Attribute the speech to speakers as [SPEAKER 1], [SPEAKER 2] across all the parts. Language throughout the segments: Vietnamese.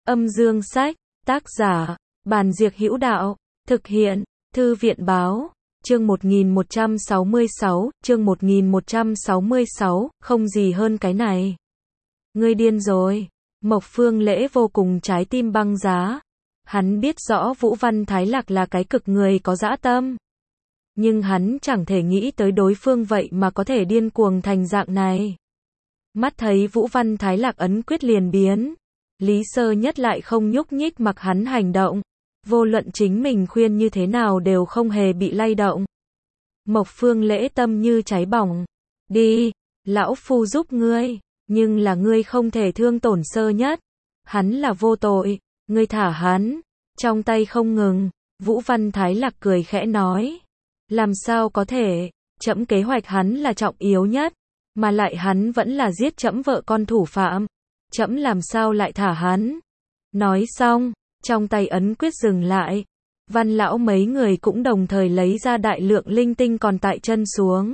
[SPEAKER 1] Âm dương sách, tác giả, Bàn Diệc Hữu Đạo, thực hiện, Thư viện Báo, chương 1166, không gì hơn cái này. Ngươi điên rồi. Mộc Phương Lễ vô cùng trái tim băng giá. Hắn biết rõ Vũ Văn Thái Lạc là cái cực người có dã tâm. Nhưng hắn chẳng thể nghĩ tới đối phương vậy mà có thể điên cuồng thành dạng này. Mắt thấy Vũ Văn Thái Lạc ấn quyết liền biến. Lý Sơ Nhất lại không nhúc nhích mặc hắn hành động. Vô luận chính mình khuyên như thế nào đều không hề bị lay động. Mộc Phương Lễ tâm như cháy bỏng. Đi, lão phu giúp ngươi, nhưng là ngươi không thể thương tổn Sơ Nhất. Hắn là vô tội, ngươi thả hắn. Trong tay không ngừng, Vũ Văn Thái Lạc cười khẽ nói. Làm sao có thể, trẫm kế hoạch hắn là trọng yếu nhất, mà lại hắn vẫn là giết trẫm vợ con thủ phạm. Trẫm làm sao lại thả hắn. Nói xong, trong tay ấn quyết dừng lại. Văn lão mấy người cũng đồng thời lấy ra đại lượng linh tinh còn tại chân xuống.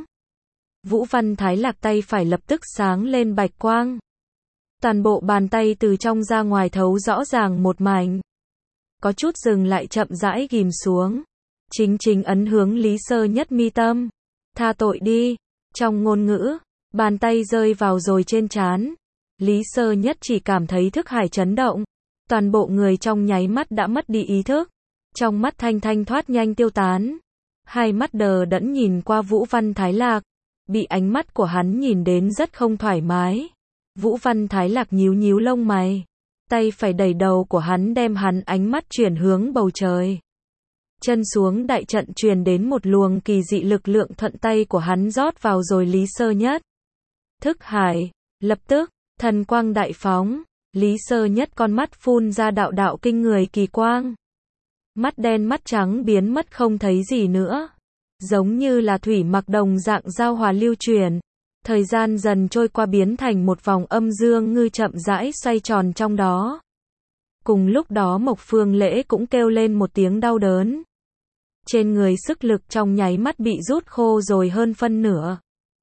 [SPEAKER 1] Vũ Văn Thái Lạc tay phải lập tức sáng lên bạch quang. Toàn bộ bàn tay từ trong ra ngoài thấu rõ ràng một mảnh. Có chút dừng lại chậm rãi ghim xuống. Chính ấn hướng Lý Sơ Nhất mi tâm. Tha tội đi. Trong ngôn ngữ, bàn tay rơi vào rồi trên trán. Lý Sơ Nhất chỉ cảm thấy thức hải chấn động. Toàn bộ người trong nháy mắt đã mất đi ý thức. Trong mắt thanh thoát nhanh tiêu tán. Hai mắt đờ đẫn nhìn qua Vũ Văn Thái Lạc. Bị ánh mắt của hắn nhìn đến rất không thoải mái. Vũ Văn Thái Lạc nhíu lông mày. Tay phải đẩy đầu của hắn đem hắn ánh mắt chuyển hướng bầu trời. Chân xuống đại trận truyền đến một luồng kỳ dị lực lượng thuận tay của hắn rót vào rồi Lý Sơ Nhất. Thức hải, lập tức, thần quang đại phóng. Lý Sơ Nhất con mắt phun ra đạo kinh người kỳ quang. Mắt đen mắt trắng biến mất không thấy gì nữa. Giống như là thủy mặc đồng dạng giao hòa lưu truyền. Thời gian dần trôi qua biến thành một vòng âm dương ngư chậm rãi xoay tròn trong đó. Cùng lúc đó Mộc Phương Lễ cũng kêu lên một tiếng đau đớn. Trên người sức lực trong nháy mắt bị rút khô rồi hơn phân nửa.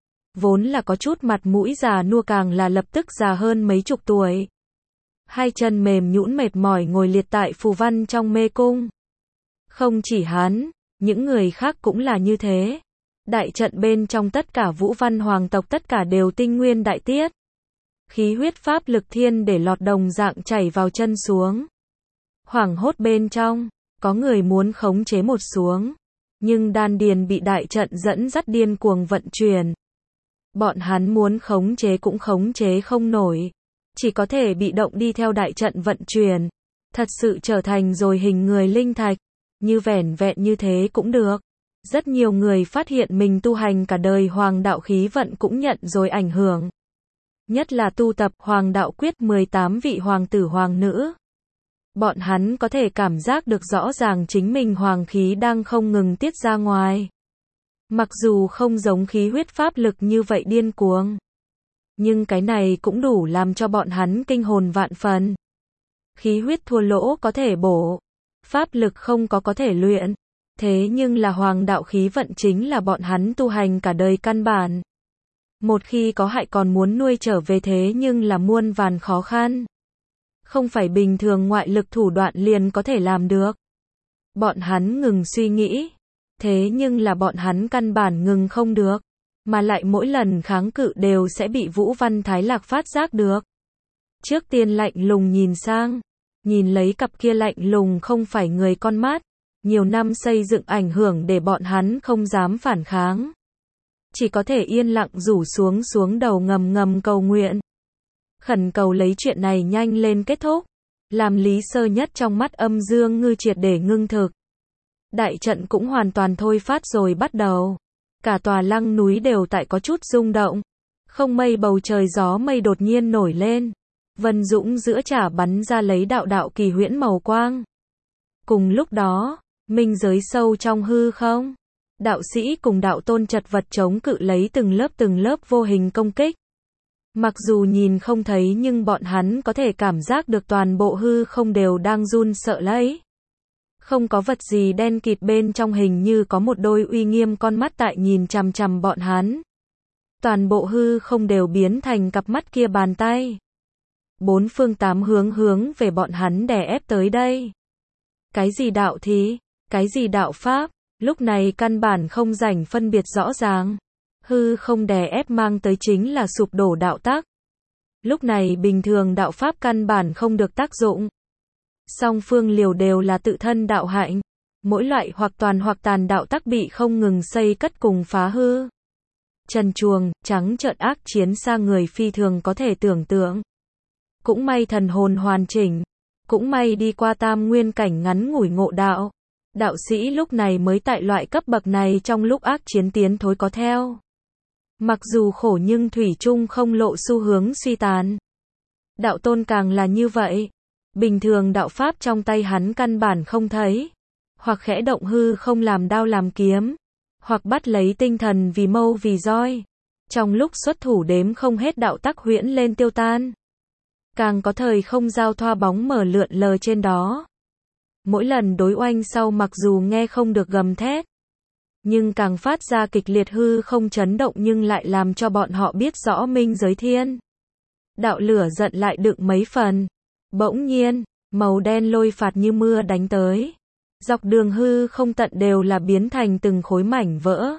[SPEAKER 1] Vốn là có chút mặt mũi già nua càng là lập tức già hơn mấy chục tuổi. Hai chân mềm nhũn mệt mỏi ngồi liệt tại phù văn trong mê cung. Không chỉ hắn, những người khác cũng là như thế. Đại trận bên trong tất cả Vũ Văn hoàng tộc tất cả đều tinh nguyên đại tiết. Khí huyết pháp lực thiên để lọt đồng dạng chảy vào chân xuống. Hoảng hốt bên trong, có người muốn khống chế một xuống. Nhưng đan điền bị đại trận dẫn dắt điên cuồng vận chuyển. Bọn hắn muốn khống chế cũng khống chế không nổi. Chỉ có thể bị động đi theo đại trận vận chuyển. Thật sự trở thành rồi hình người linh thạch. Như vẻn vẹn như thế cũng được. Rất nhiều người phát hiện mình tu hành cả đời hoàng đạo khí vận cũng nhận rồi ảnh hưởng. Nhất là tu tập hoàng đạo quyết 18 vị hoàng tử hoàng nữ. Bọn hắn có thể cảm giác được rõ ràng chính mình hoàng khí đang không ngừng tiết ra ngoài. Mặc dù không giống khí huyết pháp lực như vậy điên cuồng. Nhưng cái này cũng đủ làm cho bọn hắn kinh hồn vạn phần. Khí huyết thua lỗ có thể bổ. Pháp lực không có thể luyện. Thế nhưng là hoàng đạo khí vận chính là bọn hắn tu hành cả đời căn bản. Một khi có hại còn muốn nuôi trở về thế nhưng là muôn vàn khó khăn. Không phải bình thường ngoại lực thủ đoạn liền có thể làm được. Bọn hắn ngừng suy nghĩ. Thế nhưng là bọn hắn căn bản ngừng không được. Mà lại mỗi lần kháng cự đều sẽ bị Vũ Văn Thái Lạc phát giác được. Trước tiên lạnh lùng nhìn sang. Nhìn lấy cặp kia lạnh lùng không phải người con mắt. Nhiều năm xây dựng ảnh hưởng để bọn hắn không dám phản kháng. Chỉ có thể yên lặng rủ xuống đầu ngầm cầu nguyện. Khẩn cầu lấy chuyện này nhanh lên kết thúc. Làm Lý Sơ Nhất trong mắt âm dương ngư triệt để ngưng thực. Đại trận cũng hoàn toàn thôi phát rồi bắt đầu. Cả tòa lăng núi đều tại có chút rung động. Không mây bầu trời gió mây đột nhiên nổi lên. Vân dũng giữa chả bắn ra lấy đạo kỳ huyễn màu quang. Cùng lúc đó, minh giới sâu trong hư không. Đạo sĩ cùng đạo tôn chật vật chống cự lấy từng lớp vô hình công kích. Mặc dù nhìn không thấy nhưng bọn hắn có thể cảm giác được toàn bộ hư không đều đang run sợ lấy. Không có vật gì đen kịt bên trong hình như có một đôi uy nghiêm con mắt tại nhìn chằm bọn hắn. Toàn bộ hư không đều biến thành cặp mắt kia bàn tay. bốn phương tám hướng về bọn hắn đè ép tới đây. Cái gì đạo thí, cái gì đạo pháp, lúc này căn bản không rảnh phân biệt rõ ràng. Hư không đè ép mang tới chính là sụp đổ đạo tắc. Lúc này bình thường đạo pháp căn bản không được tác dụng. Song phương liều đều là tự thân đạo hạnh. Mỗi loại hoặc toàn hoặc tàn đạo tắc bị không ngừng xây cất cùng phá hư. Trần truồng, trắng trợn ác chiến xa người phi thường có thể tưởng tượng. Cũng may thần hồn hoàn chỉnh. Cũng may đi qua tam nguyên cảnh ngắn ngủi ngộ đạo. Đạo sĩ lúc này mới tại loại cấp bậc này trong lúc ác chiến tiến thối có theo. Mặc dù khổ nhưng thủy chung không lộ xu hướng suy tàn. Đạo tôn càng là như vậy. Bình thường đạo pháp trong tay hắn căn bản không thấy. Hoặc khẽ động hư không làm đao làm kiếm. Hoặc bắt lấy tinh thần vì mâu vì roi. Trong lúc xuất thủ đếm không hết đạo tắc huyễn lên tiêu tan. Càng có thời không giao thoa bóng mở lượn lờ trên đó. Mỗi lần đối oanh sau mặc dù nghe không được gầm thét. Nhưng càng phát ra kịch liệt hư không chấn động nhưng lại làm cho bọn họ biết rõ minh giới thiên. Đạo lửa giận lại đựng mấy phần. Bỗng nhiên, màu đen lôi phạt như mưa đánh tới. Dọc đường hư không tận đều là biến thành từng khối mảnh vỡ.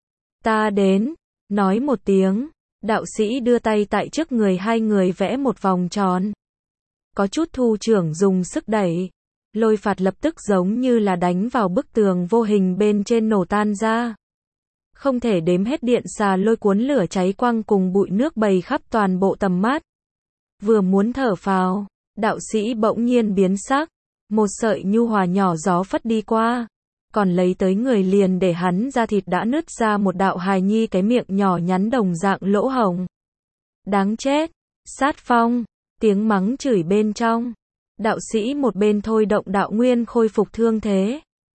[SPEAKER 1] Ta đến, nói một tiếng, đạo sĩ đưa tay tại trước người hai người vẽ một vòng tròn. Có chút thu trưởng dùng sức đẩy. Lôi phạt lập tức giống như là đánh vào bức tường vô hình bên trên nổ tan ra. Không thể đếm hết điện xà lôi cuốn lửa cháy quăng cùng bụi nước bầy khắp toàn bộ tầm mắt. Vừa muốn thở phào, đạo sĩ bỗng nhiên biến sắc. Một sợi nhu hòa nhỏ gió phất đi qua. Còn lấy tới người liền để hắn da thịt đã nứt ra một đạo hài nhi cái miệng nhỏ nhắn đồng dạng lỗ hổng. Đáng chết, sát phong, tiếng mắng chửi bên trong. Đạo sĩ một bên thôi động đạo nguyên khôi phục thương thế.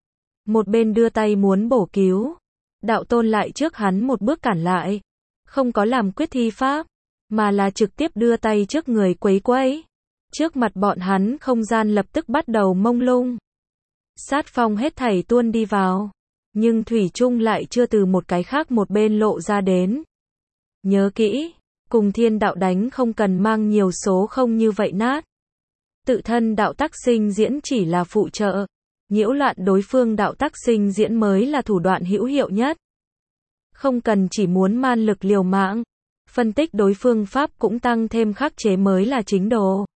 [SPEAKER 1] Một bên đưa tay muốn bổ cứu. Đạo tôn lại trước hắn một bước cản lại. Không có làm quyết thi pháp, mà là trực tiếp đưa tay trước người quấy quấy. Trước mặt bọn hắn không gian lập tức bắt đầu mông lung. Sát phong hết thảy tuôn đi vào. Nhưng thủy chung lại chưa từ một cái khác một bên lộ ra đến. Nhớ kỹ, cùng thiên đạo đánh không cần mang nhiều số không như vậy nát. Tự thân đạo tắc sinh diễn chỉ là phụ trợ. Nhiễu loạn đối phương đạo tắc sinh diễn mới là thủ đoạn hữu hiệu nhất. Không cần chỉ muốn man lực liều mạng. Phân tích đối phương pháp cũng tăng thêm khắc chế mới là chính đồ.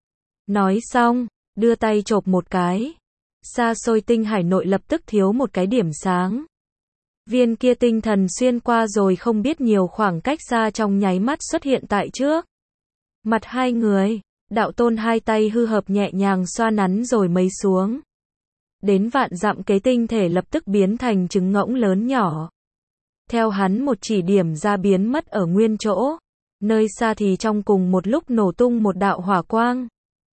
[SPEAKER 1] Nói xong, đưa tay chộp một cái. Xa xôi tinh hải nội lập tức thiếu một cái điểm sáng. Viên kia tinh thần xuyên qua rồi không biết nhiều khoảng cách xa trong nháy mắt xuất hiện tại trước. Mặt hai người, đạo tôn hai tay hư hợp nhẹ nhàng xoa nắn rồi mấy xuống. Đến vạn dặm cái tinh thể lập tức biến thành trứng ngỗng lớn nhỏ. Theo hắn một chỉ điểm ra biến mất ở nguyên chỗ. Nơi xa thì trong cùng một lúc nổ tung một đạo hỏa quang.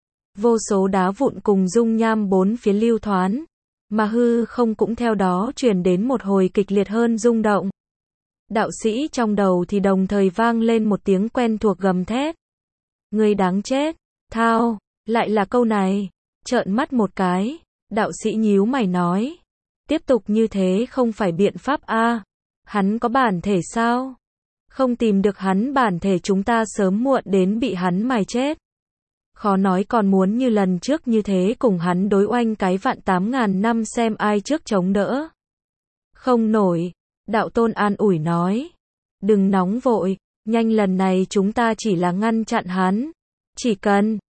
[SPEAKER 1] Vô số đá vụn cùng dung nham bốn phía lưu thoán. Mà hư không cũng theo đó truyền đến một hồi kịch liệt hơn rung động. Đạo sĩ trong đầu thì đồng thời vang lên một tiếng quen thuộc gầm thét. Người đáng chết, thao, lại là câu này. Trợn mắt một cái, đạo sĩ nhíu mày nói. Tiếp tục như thế không phải biện pháp a. Hắn có bản thể sao? Không tìm được hắn bản thể chúng ta sớm muộn đến bị hắn mài chết. Khó nói còn muốn như lần trước như thế cùng hắn đối oanh cái vạn 8.000 năm xem ai trước chống đỡ. Không nổi, đạo tôn an ủi nói. Đừng nóng vội, nhanh lần này chúng ta chỉ là ngăn chặn hắn. Chỉ cần,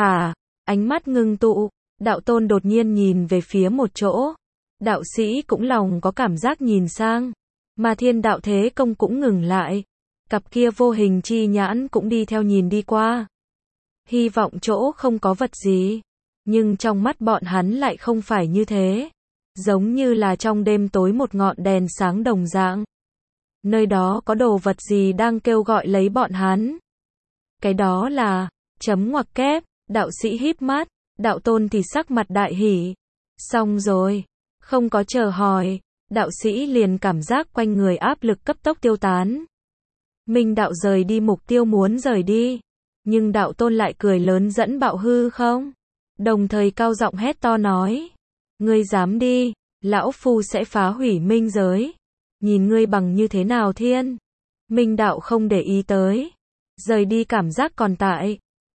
[SPEAKER 1] ánh mắt ngưng tụ, đạo tôn đột nhiên nhìn về phía một chỗ. Đạo sĩ cũng lòng có cảm giác nhìn sang. Mà thiên đạo thế công cũng ngừng lại. Cặp kia vô hình chi nhãn cũng đi theo nhìn đi qua. Hy vọng chỗ không có vật gì. Nhưng trong mắt bọn hắn lại không phải như thế. Giống như là trong đêm tối một ngọn đèn sáng đồng dạng. Nơi đó có đồ vật gì đang kêu gọi lấy bọn hắn. Cái đó là, chấm ngoặc kép, đạo sĩ híp mắt, đạo tôn thì sắc mặt đại hỉ. Xong rồi, không có chờ hỏi, đạo sĩ liền cảm giác quanh người áp lực cấp tốc tiêu tán. Minh đạo rời đi mục tiêu muốn rời đi. Nhưng đạo tôn lại cười lớn dẫn bạo hư không. Đồng thời cao giọng hét to nói. Ngươi dám đi, lão phu sẽ phá hủy minh giới. Nhìn ngươi bằng như thế nào thiên. Minh đạo không để ý tới. Rời đi cảm giác còn tại.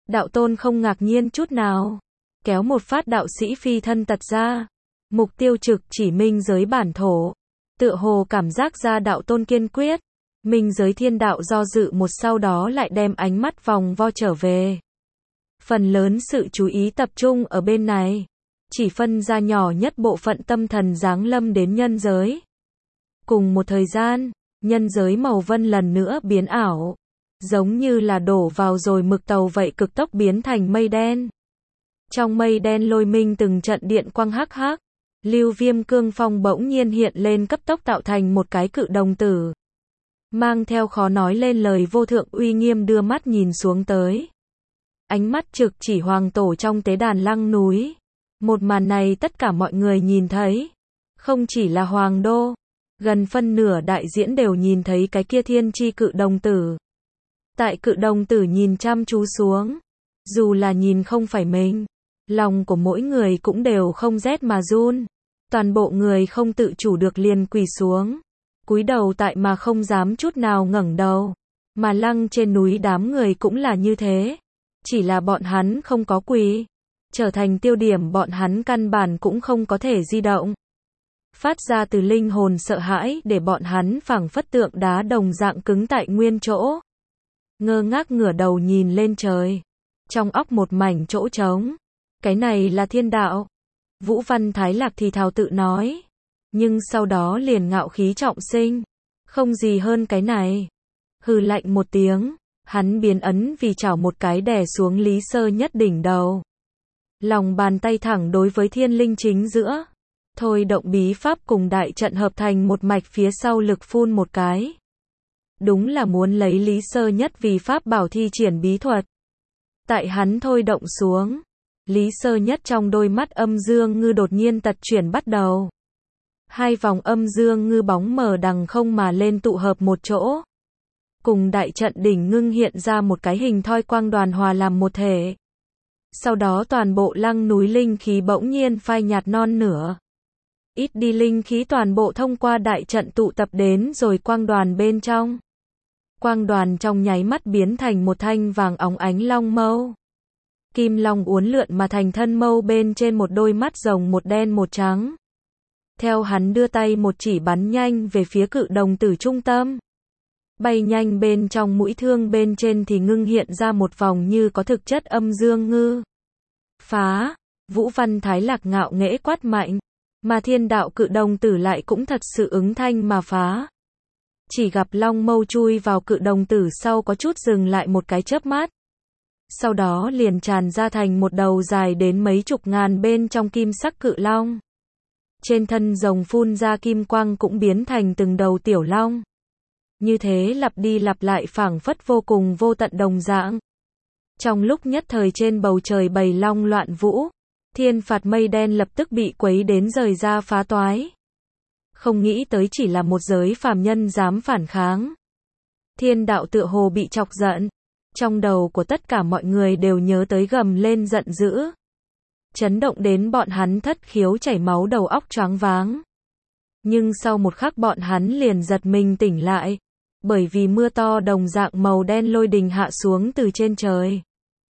[SPEAKER 1] Đạo tôn không ngạc nhiên chút nào. Kéo một phát đạo sĩ phi thân tật ra. Mục tiêu trực chỉ minh giới bản thổ. Tựa hồ cảm giác ra đạo tôn kiên quyết. Minh giới thiên đạo do dự một sau đó lại đem ánh mắt vòng vo trở về. Phần lớn sự chú ý tập trung ở bên này. Chỉ phân ra nhỏ nhất bộ phận tâm thần giáng lâm đến nhân giới. Cùng một thời gian, nhân giới màu vân lần nữa biến ảo. Giống như là đổ vào rồi mực tàu vậy cực tốc biến thành mây đen. Trong mây đen lôi minh từng trận điện quang hắc hắc. Lưu Viêm cương phong bỗng nhiên hiện lên cấp tốc tạo thành một cái cự đồng tử. Mang theo khó nói lên lời vô thượng uy nghiêm đưa mắt nhìn xuống tới. Ánh mắt trực chỉ hoàng tổ trong tế đàn Lăng núi. Một màn này tất cả mọi người nhìn thấy. Không chỉ là hoàng đô. Gần phân nửa đại diễn đều nhìn thấy cái kia thiên chi cự đồng tử. Tại cự đồng tử nhìn chăm chú xuống. Dù là nhìn không phải mình. Lòng của mỗi người cũng đều không rét mà run. Toàn bộ người không tự chủ được liền quỳ xuống. Cúi đầu tại mà không dám chút nào ngẩng đầu. Mà Lăng trên núi đám người cũng là như thế. Chỉ là bọn hắn không có quỳ. Trở thành tiêu điểm bọn hắn căn bản cũng không có thể di động. Phát ra từ linh hồn sợ hãi để bọn hắn phảng phất tượng đá đồng dạng cứng tại nguyên chỗ. Ngơ ngác ngửa đầu nhìn lên trời. Trong óc một mảnh chỗ trống. Cái này là thiên đạo. Vũ Văn Thái Lạc thì thào tự nói. Nhưng sau đó liền ngạo khí trọng sinh. Không gì hơn cái này. Hừ lạnh một tiếng. Hắn biến ấn vì chảo một cái đè xuống Lý Sơ Nhất đỉnh đầu. Lòng bàn tay thẳng đối với thiên linh chính giữa. Thôi động bí pháp cùng đại trận hợp thành một mạch phía sau lực phun một cái. Đúng là muốn lấy Lý Sơ Nhất vì pháp bảo thi triển bí thuật. Tại hắn thôi động xuống. Lý Sơ Nhất trong đôi mắt âm dương ngư đột nhiên tật chuyển bắt đầu. Hai vòng âm dương ngư bóng mờ đằng không mà lên tụ hợp một chỗ. Cùng đại trận đỉnh ngưng hiện ra một cái hình thoi quang đoàn hòa làm một thể. Sau đó toàn bộ Lăng núi linh khí bỗng nhiên phai nhạt non nửa. Ít đi linh khí toàn bộ thông qua đại trận tụ tập đến rồi quang đoàn bên trong. Quang đoàn trong nháy mắt biến thành một thanh vàng óng ánh long mâu. Kim long uốn lượn mà thành thân mâu bên trên một đôi mắt rồng một đen một trắng. Theo hắn đưa tay một chỉ bắn nhanh về phía cự đồng tử trung tâm. Bay nhanh bên trong mũi thương bên trên thì ngưng hiện ra một vòng như có thực chất âm dương ngư. Phá! Vũ Văn Thái Lạc ngạo nghễ quát mạnh. Mà thiên đạo cự đồng tử lại cũng thật sự ứng thanh mà phá. Chỉ gặp long mâu chui vào cự đồng tử sau có chút dừng lại một cái chớp mắt. Sau đó liền tràn ra thành một đầu dài đến mấy chục ngàn bên trong kim sắc cự long. Trên thân rồng phun ra kim quang cũng biến thành từng đầu tiểu long. Như thế lặp đi lặp lại phảng phất vô cùng vô tận đồng dạng. Trong lúc nhất thời trên bầu trời bầy long loạn vũ, thiên phạt mây đen lập tức bị quấy đến rời ra phá toái. Không nghĩ tới chỉ là một giới phàm nhân dám phản kháng. Thiên đạo tựa hồ bị chọc giận. Trong đầu của tất cả mọi người đều nhớ tới gầm lên giận dữ. Chấn động đến bọn hắn thất khiếu chảy máu đầu óc choáng váng. Nhưng sau một khắc bọn hắn liền giật mình tỉnh lại. Bởi vì mưa to đồng dạng màu đen lôi đình hạ xuống từ trên trời.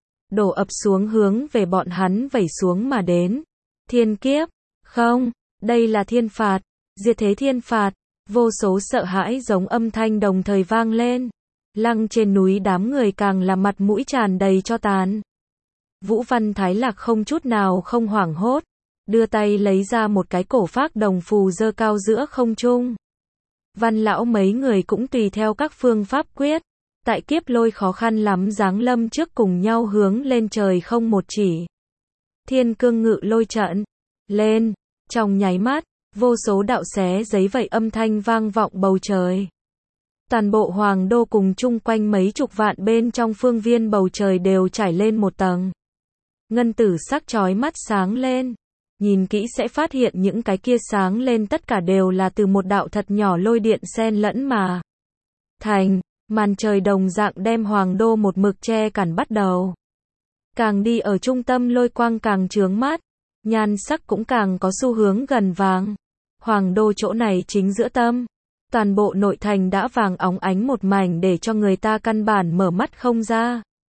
[SPEAKER 1] Đổ ập xuống hướng về bọn hắn vẩy xuống mà đến. Thiên kiếp, không, đây là thiên phạt, diệt thế thiên phạt. Vô số sợ hãi giống âm thanh đồng thời vang lên. Lăng trên núi đám người càng là mặt mũi tràn đầy cho tàn. Vũ Văn Thái Lạc không chút nào không hoảng hốt. Đưa tay lấy ra một cái cổ phác đồng phù giơ cao giữa không trung. Văn lão mấy người cũng tùy theo các phương pháp quyết. Tại kiếp lôi khó khăn lắm giáng lâm trước cùng nhau hướng lên trời không một chỉ. Thiên cương ngự lôi trận. Lên. Trong nháy mắt, vô số đạo xé giấy vậy âm thanh vang vọng bầu trời. Toàn bộ hoàng đô cùng chung quanh mấy chục vạn bên trong phương viên bầu trời đều trải lên một tầng. Ngân tử sắc chói mắt sáng lên. Nhìn kỹ sẽ phát hiện những cái kia sáng lên tất cả đều là từ một đạo thật nhỏ lôi điện xen lẫn mà thành. Màn trời đồng dạng đem hoàng đô một mực che cản bắt đầu. Càng đi ở trung tâm lôi quang càng chướng mắt. Nhan sắc cũng càng có xu hướng gần vàng. Hoàng đô chỗ này chính giữa tâm. Toàn bộ nội thành đã vàng óng ánh một mảnh để cho người ta căn bản mở mắt không ra.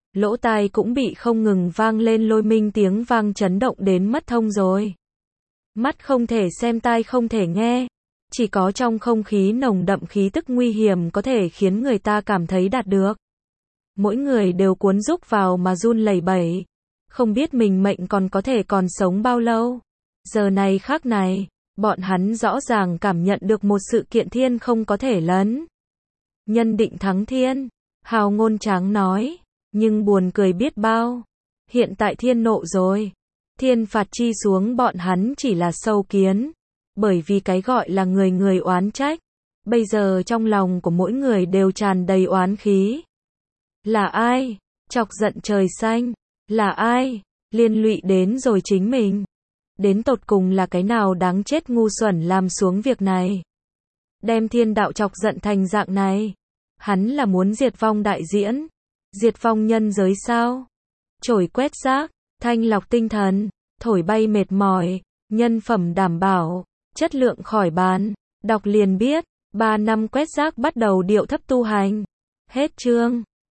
[SPEAKER 1] lỗ tai cũng bị không ngừng vang lên lôi minh tiếng vang chấn động đến mất thông rồi. Mắt không thể xem, tai không thể nghe, chỉ có trong không khí nồng đậm khí tức nguy hiểm có thể khiến người ta cảm thấy đạt được. Mỗi người đều cuốn rúc vào mà run lẩy bẩy, không biết mình mệnh còn sống bao lâu. Giờ này khắc này, bọn hắn rõ ràng cảm nhận được một sự kiện thiên không có thể lấn. Nhân định thắng thiên, hào ngôn tráng nói, nhưng buồn cười biết bao. Hiện tại thiên nộ rồi, thiên phạt chi xuống bọn hắn chỉ là sâu kiến, bởi vì cái gọi là người người oán trách, bây giờ trong lòng của mỗi người đều tràn đầy oán khí. Là ai chọc giận trời xanh? Là ai liên lụy đến rồi chính mình? Đến tột cùng là cái nào đáng chết ngu xuẩn làm xuống việc này? Đem thiên đạo chọc giận thành dạng này. Hắn là muốn diệt vong đại diễn, diệt vong nhân giới sao? Trổi quét rác, thanh lọc tinh thần, thổi bay mệt mỏi, nhân phẩm đảm bảo, chất lượng khỏi bàn. Đọc liền biết, 3 năm quét rác bắt đầu điệu thấp tu hành. Hết chương.